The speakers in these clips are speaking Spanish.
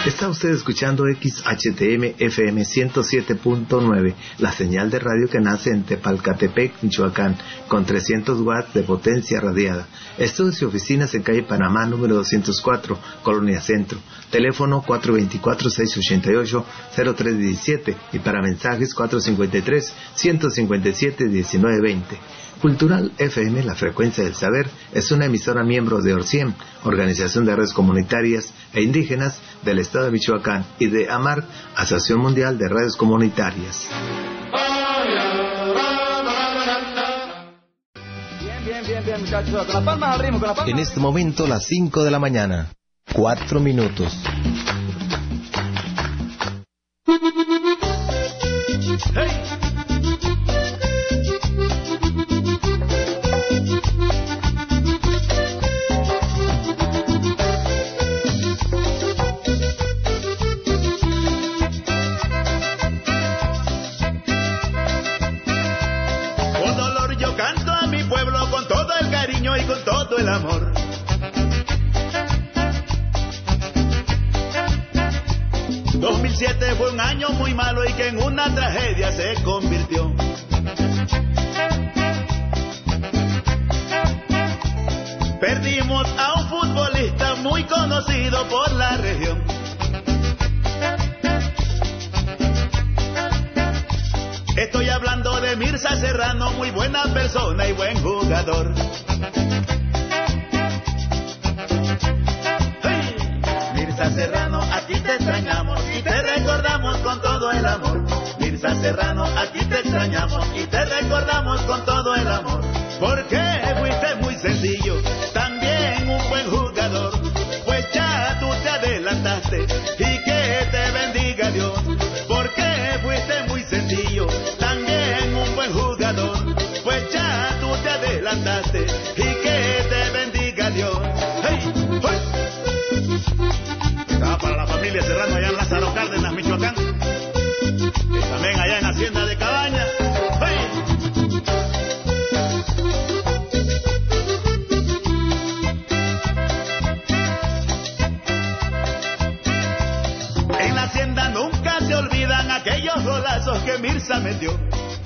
Está usted escuchando XHTM FM 107.9, la señal de radio que nace en Tepalcatepec, Michoacán, con 300 watts de potencia radiada. Estudios y oficinas en calle Panamá, número 204, Colonia Centro. Teléfono 424-688-0317 y para mensajes 453-157-1920. Cultural FM, la frecuencia del saber, es una emisora miembro de ORCIEM, Organización de Redes Comunitarias e Indígenas del Estado de Michoacán, y de AMAR, Asociación Mundial de Redes Comunitarias. Bien, muchachos, con las palmas al ritmo, con las palmas. En este momento, las 5 de la mañana, 4 minutos. ¡Hey! Y con todo el amor. 2007 fue un año muy malo y que en una tragedia se convirtió. Perdimos a un futbolista muy conocido por la región. Estoy hablando de Mirza Serrano, muy buena persona y buen jugador. Mirza Serrano, a ti te extrañamos y te recordamos con todo el amor. Mirza Serrano, a ti te extrañamos y te recordamos con todo el amor. Porque fuiste muy sencillo, también un buen jugador. Pues ya tú te adelantaste y que te bendiga Dios. Porque fuiste muy sencillo, también un buen jugador. Pues ya tú te adelantaste y que te bendiga Dios. ¡Hey! ¡Hey! Para la familia Serrano allá en Lázaro Cárdenas, Michoacán, y también allá en Hacienda de Cabañas. ¡Hey! En la Hacienda nunca se olvidan aquellos golazos que Mirza metió.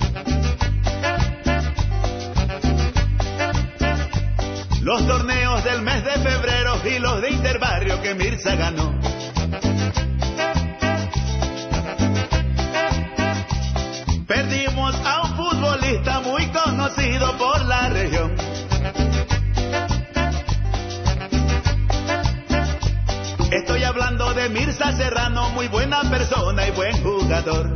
Los torneos del mes de febrero y los de interbarrio que Mirza ganó. Perdimos a un futbolista muy conocido por la región. Estoy hablando de Mirza Serrano, muy buena persona y buen jugador.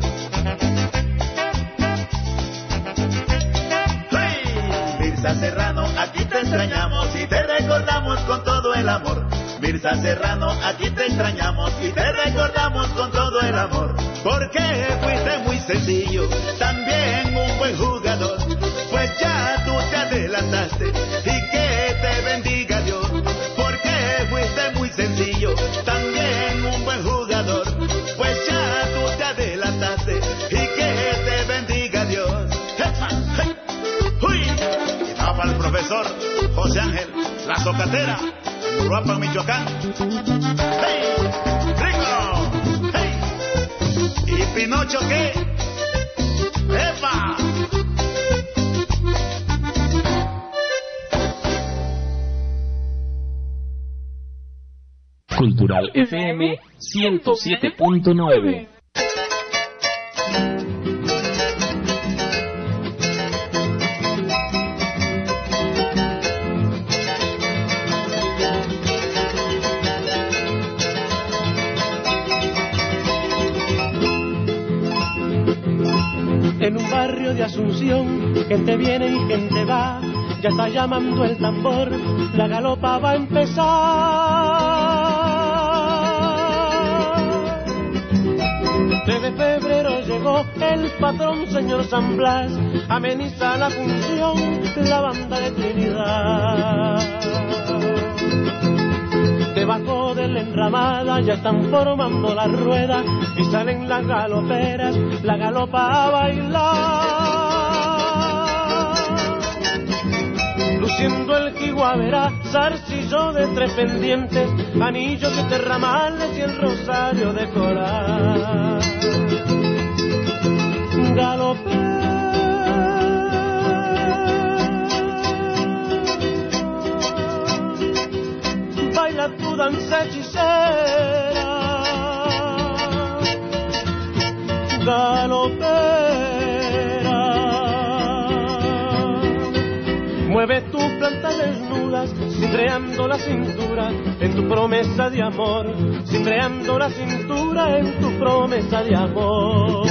Mirza Serrano, a ti te extrañamos y te recordamos con todo el amor. Mirza Serrano, a ti te extrañamos y te recordamos con todo el amor. Porque fuiste muy sencillo, también un buen jugador. Pues ya tú te adelantaste y que te bendiga Dios. Porque fuiste muy sencillo, también un buen jugador. Pues ya tú te adelantaste y que te bendiga Dios. ¡Hey! ¡Uy! Para el profesor José Ángel, la Socatera, Uruapan, Michoacán. ¡Hey! ¡Rico! ¡Hey! ¿Y Pinocho qué? ¡Epa! Cultural FM 107.9. En un barrio de Asunción, gente viene y gente va, ya está llamando el tambor, la galopa va a empezar. Desde febrero llegó el patrón señor San Blas, ameniza la función, la banda de Trinidad. Debajo de la enramada ya están formando la rueda y salen las galoperas, la galopa a bailar. luciendo el quiguavera, zarcillo de 3 pendientes, anillos de terramales y el rosario de coral. Galopé, baila tu danza hechicera, galopera, mueve tus plantas desnudas, cimbreando la cintura en tu promesa de amor, cimbreando la cintura en tu promesa de amor.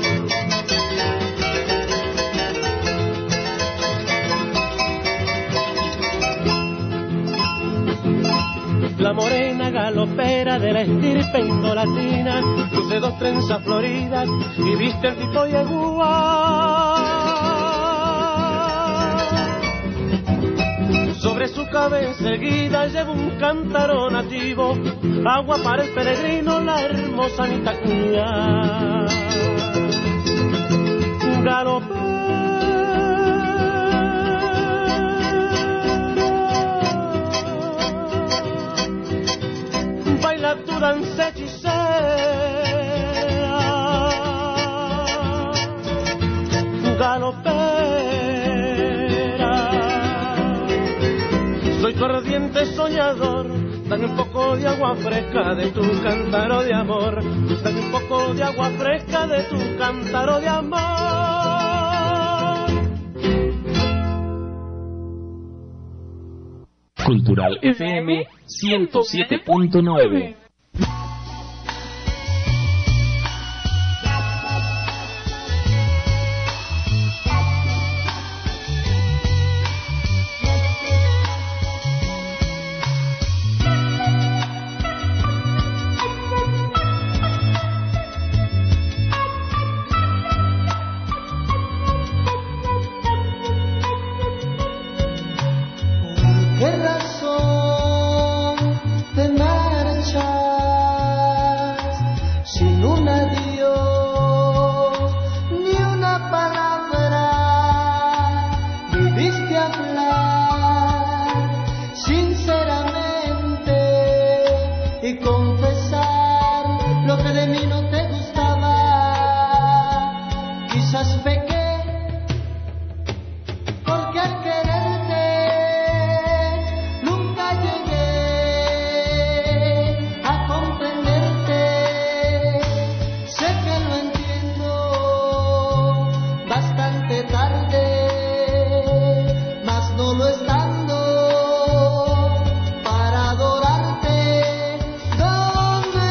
La morena galopera de la estirpe indolatina luce 2 trenzas floridas y viste el tipo yegua. Sobre su cabeza erguida lleva un cántaro nativo, agua para el peregrino, la hermosa Nitacía. Galopera, baila tu danza hechicera, galopera. Soy tu ardiente soñador, dame un poco de agua fresca de tu cántaro de amor, dame un poco de agua fresca de tu cántaro de amor. Cultural FM 107.9. ¿Qué razón te marchas sin un adiós ni una palabra? Viviste hablar sinceramente y confesar lo que de mí no te gustaba. Quizás pequé porque al quererte nunca llegué a comprenderte. Sé que lo entiendo bastante tarde, mas no lo estando para adorarte. ¿Dónde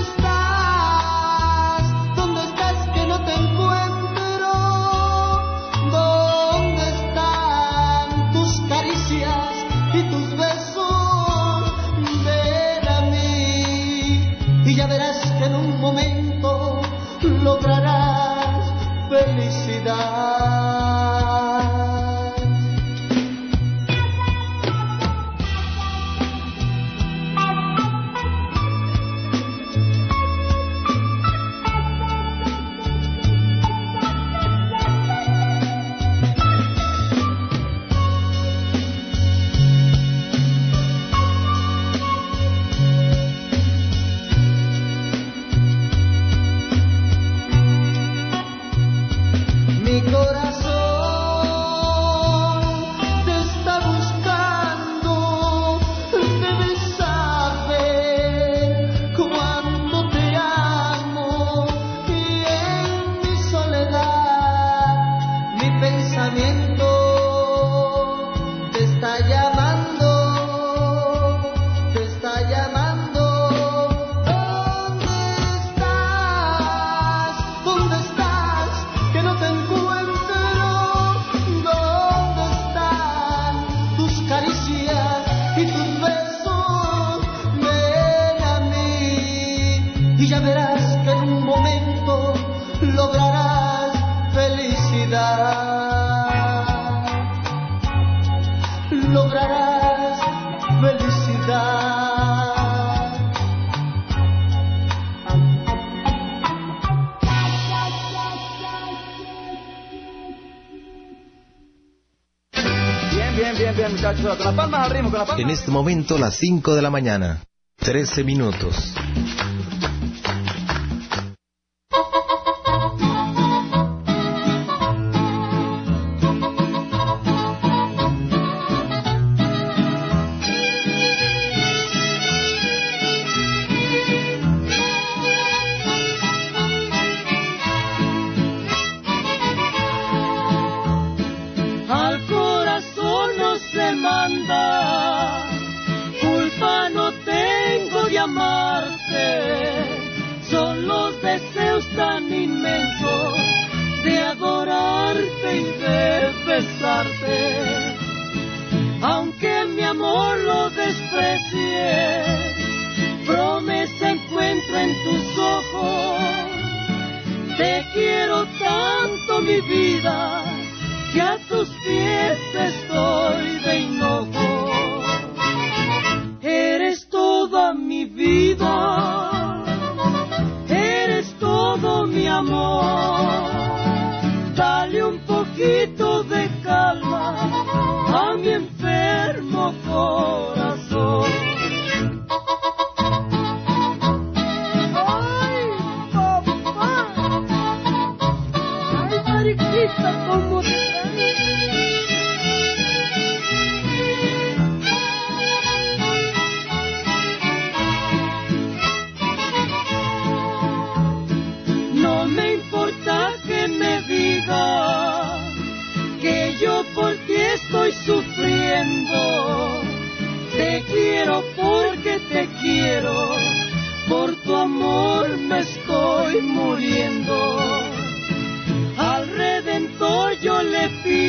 estás? ¿Dónde estás que no te encuentro? ¿Dónde están tus caricias y tus besos? Ven a mí y ya verás que en un momento lograrás felicidad. Mi corazón te está buscando, debes saber cuánto te amo, y en mi soledad mi pensamiento te está llamando, te está llamando. ¿Dónde estás? ¿Dónde estás? Que no te encuentro. ¿Dónde están tus caricias y tus besos? Ven a mí y ya verás que en un momento lograrás felicidad. Lograrás felicidad. muchachos, con las palmas al ritmo, con las palmas. En este momento, las 5 de la mañana, 13 minutos. Culpa no tengo de amarte, son los deseos tan inmensos de adorarte y de besarte. Aunque mi amor lo desprecie, promesa encuentro en tus ojos. Te quiero tanto, mi vida, que a tus pies estoy de hinojo. Eres toda mi vida, eres todo mi amor. Dale un poquito de calma a mi enfermo corazón. Ay, papá, ay, mariquita, ¿cómo te... No me importa que me digas que yo por ti estoy sufriendo. Te quiero porque te quiero, por tu amor me estoy muriendo. Al Redentor yo le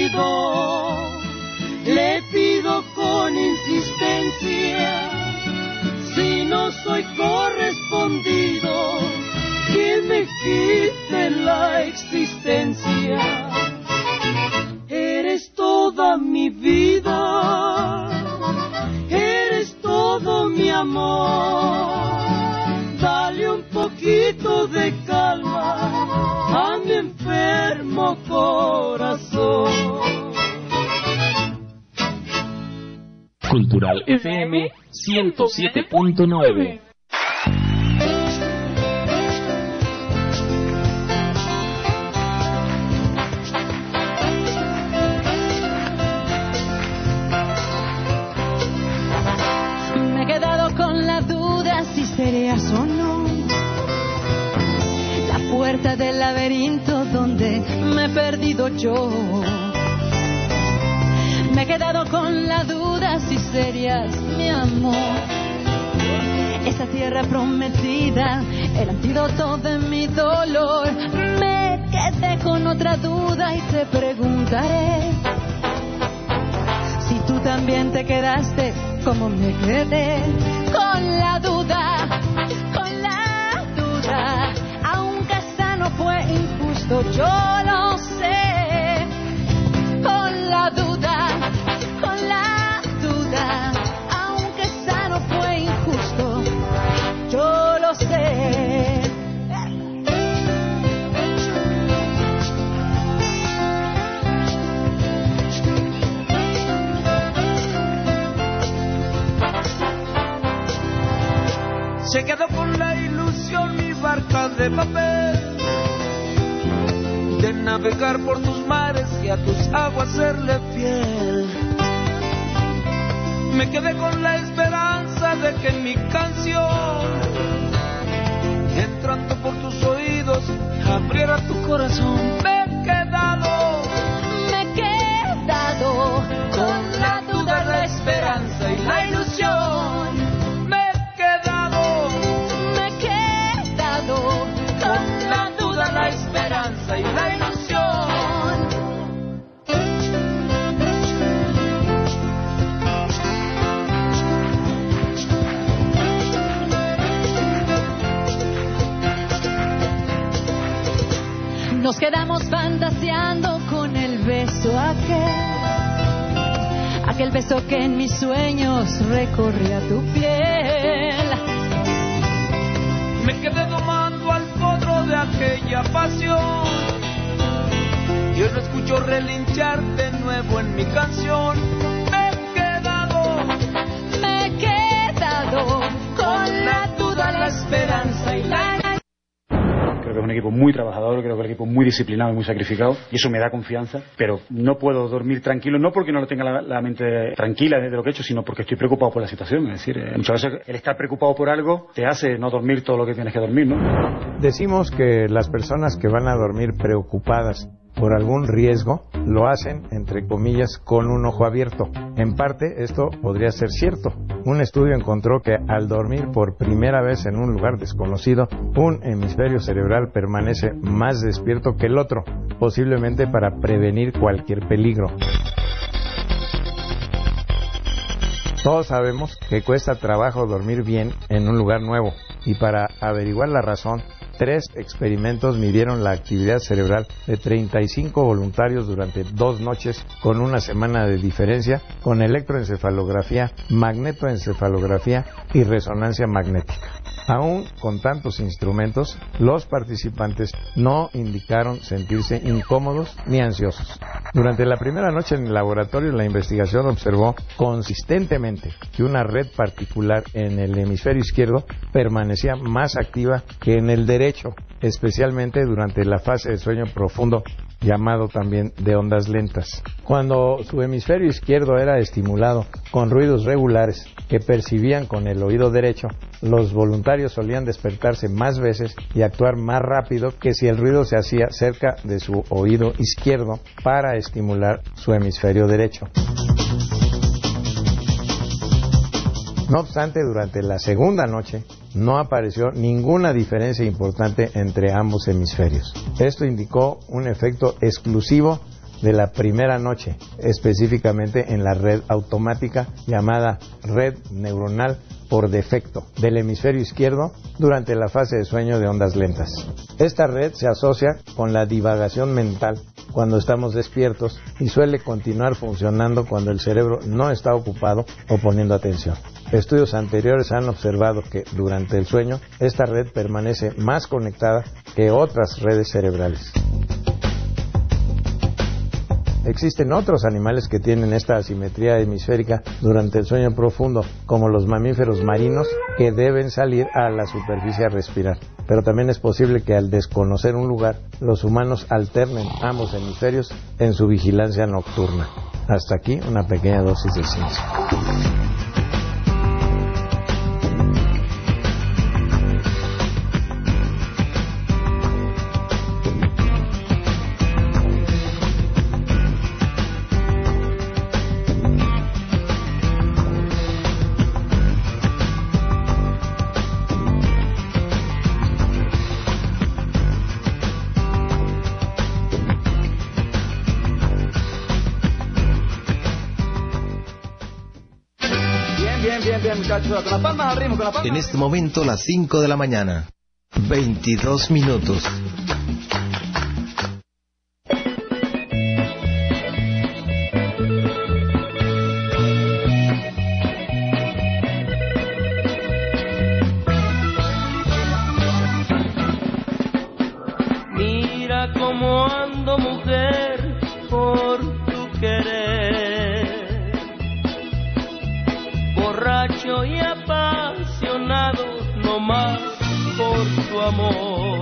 pido con insistencia, si no soy correspondido, que me quite la existencia. Eres toda mi vida, eres todo mi amor. Dale un poquito de calma a mi enfermo corazón. Cultural FM 107.9. Me he quedado con la duda si serías o no la puerta del laberinto donde me he perdido yo. Me he quedado con la duda si serías mi amor, esa tierra prometida, el antídoto de mi dolor. Me quedé con otra duda y te preguntaré si tú también te quedaste como me quedé con la duda, aunque esta no fue injusto, yo lo sé, con la duda, aunque esta no fue injusto, yo lo sé. Se quedó con la ilusión mi barca de papel, de navegar por tus mares y a tus aguas serle fiel. Me quedé con la esperanza de que mi canción, entrando por tus oídos, abriera tu corazón. Me he quedado con la duda, la esperanza y la ilusión. Con la duda, la esperanza y la ilusión. Nos quedamos fantaseando con el beso aquel beso que en mis sueños recorría tu piel. Me quedé domando al potro de aquella pasión, y hoy lo escucho relinchar de nuevo en mi canción. Me quedé equipo muy trabajador, creo que un equipo muy disciplinado y muy sacrificado, y eso me da confianza, pero no puedo dormir tranquilo, no porque no lo tenga la mente tranquila de lo que he hecho, sino porque estoy preocupado por la situación. Es decir, muchas veces el estar preocupado por algo te hace no dormir todo lo que tienes que dormir, ¿no? Decimos que las personas que van a dormir preocupadas por algún riesgo, lo hacen, entre comillas, con un ojo abierto. En parte, esto podría ser cierto. Un estudio encontró que al dormir por primera vez en un lugar desconocido, un hemisferio cerebral permanece más despierto que el otro, posiblemente para prevenir cualquier peligro. Todos sabemos que cuesta trabajo dormir bien en un lugar nuevo, y para averiguar la razón, 3 experimentos midieron la actividad cerebral de 35 voluntarios durante 2 noches con una semana de diferencia, con electroencefalografía, magnetoencefalografía y resonancia magnética. Aún con tantos instrumentos, los participantes no indicaron sentirse incómodos ni ansiosos. Durante la primera noche en el laboratorio, la investigación observó consistentemente que una red particular en el hemisferio izquierdo permanecía más activa que en el derecho, especialmente durante la fase de sueño profundo, llamado también de ondas lentas. Cuando su hemisferio izquierdo era estimulado con ruidos regulares que percibían con el oído derecho, los voluntarios solían despertarse más veces y actuar más rápido que si el ruido se hacía cerca de su oído izquierdo para estimular su hemisferio derecho. No obstante, durante la segunda noche no apareció ninguna diferencia importante entre ambos hemisferios. Esto indicó un efecto exclusivo de la primera noche, específicamente en la red automática llamada red neuronal por defecto del hemisferio izquierdo durante la fase de sueño de ondas lentas. Esta red se asocia con la divagación mental cuando estamos despiertos y suele continuar funcionando cuando el cerebro no está ocupado o poniendo atención. Estudios anteriores han observado que durante el sueño esta red permanece más conectada que otras redes cerebrales. Existen otros animales que tienen esta asimetría hemisférica durante el sueño profundo, como los mamíferos marinos, que deben salir a la superficie a respirar. Pero también es posible que al desconocer un lugar, los humanos alternen ambos hemisferios en su vigilancia nocturna. Hasta aquí una pequeña dosis de ciencia. En este momento, las 5 de la mañana, 22 minutos. Mira cómo ando, mujer, por tu querer, borracho y apasionado, no más por tu amor.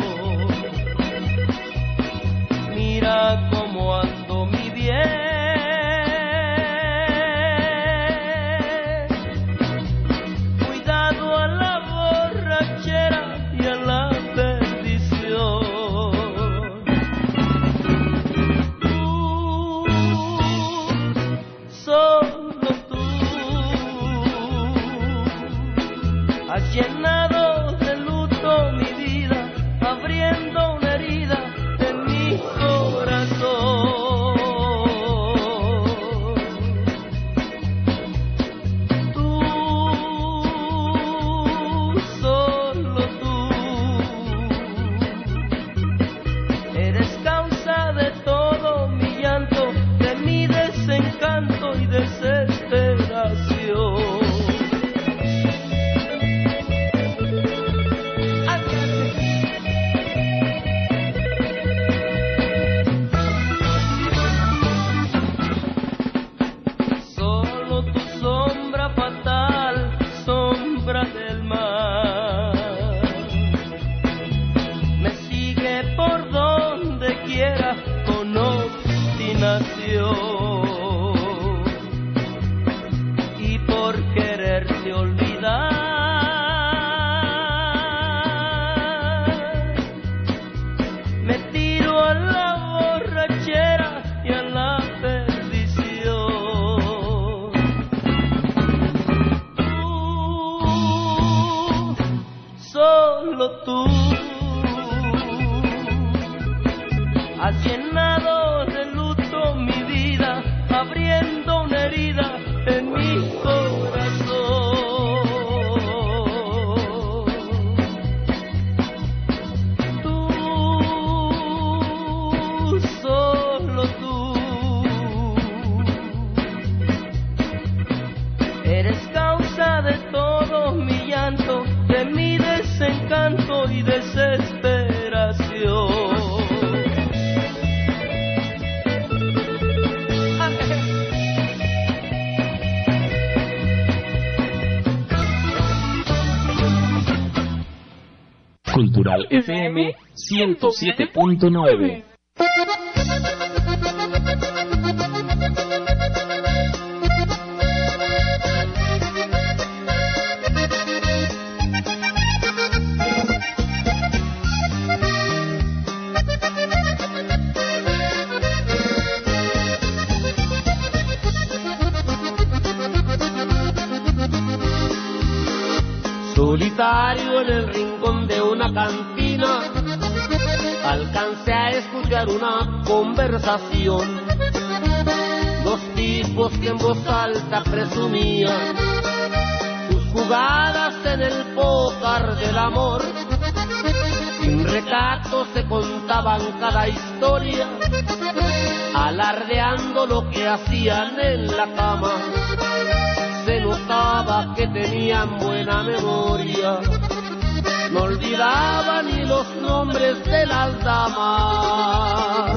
Mira cómo ando, mi bien, cuidado a la borrachera y a la perdición. Tú, solo tú, has llenado de luto mi vida, abriendo una herida de mi corazón. Tú, solo tú, eres causa de todo mi llanto, de mi desencanto y desesperación. solo tú has llenado de luto mi vida, abriendo una herida en mi corazón. Tú, solo tú, eres causa de todo mi llanto, de mi desencanto y desesperación. Cultural FM 107.9. Solitario en el rincón de una cantina, alcancé a escuchar una conversación. Dos tipos que en voz alta presumían sus jugadas en el pócar del amor. Sin recato se contaban cada historia, alardeando lo que hacían en la cama. Se notaba que tenían buena memoria, no olvidaban ni los nombres de las damas.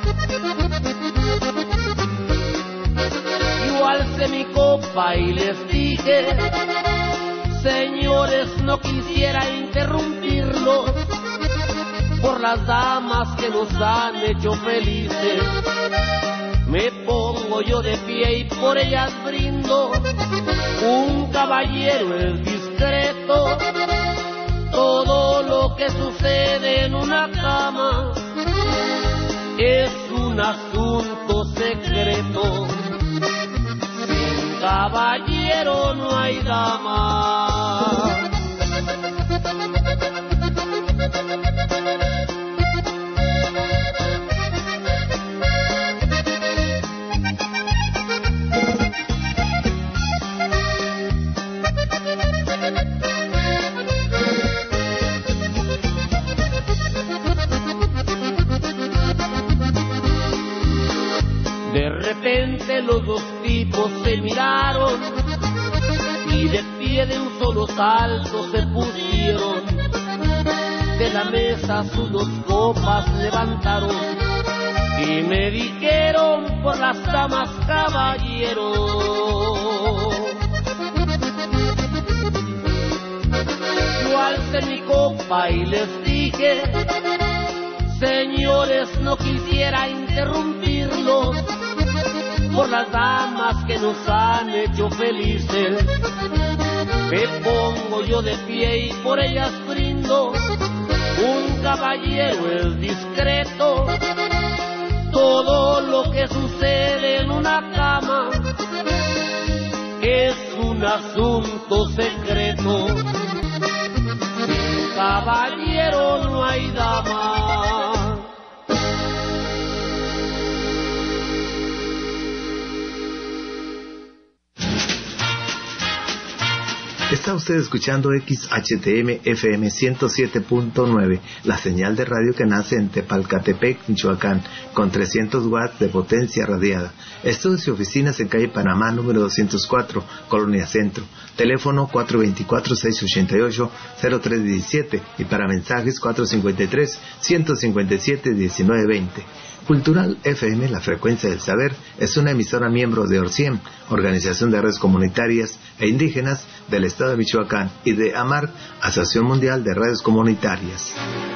Yo alcé mi copa y les dije: señores, no quisiera interrumpirlos por las damas que nos han hecho felices. Me pongo yo de pie y por ellas brindo. Un caballero es discreto. Todo lo que sucede en una cama es un asunto secreto. Sin caballero no hay dama. De repente los dos tipos se miraron y de pie de un solo salto se pusieron. De la mesa sus dos copas levantaron y me dijeron: por las damas, caballero. Yo alcé mi copa y les dije: señores, no quisiera interrumpirlos por las damas que nos han hecho felices. Me pongo yo de pie y por ellas brindo. Un caballero es discreto. Todo lo que sucede en una cama es un asunto secreto. Sin caballero no hay dama. Está usted escuchando XHTM FM 107.9, la señal de radio que nace en Tepalcatepec, Michoacán, con 300 watts de potencia radiada. Estudios y oficinas en calle Panamá, número 204, Colonia Centro. Teléfono 424-688-0317 y para mensajes 453-157-1920. Cultural FM, la frecuencia del saber, es una emisora miembro de ORCIEM, Organización de Redes Comunitarias e Indígenas del Estado de Michoacán, y de AMAR, Asociación Mundial de Redes Comunitarias.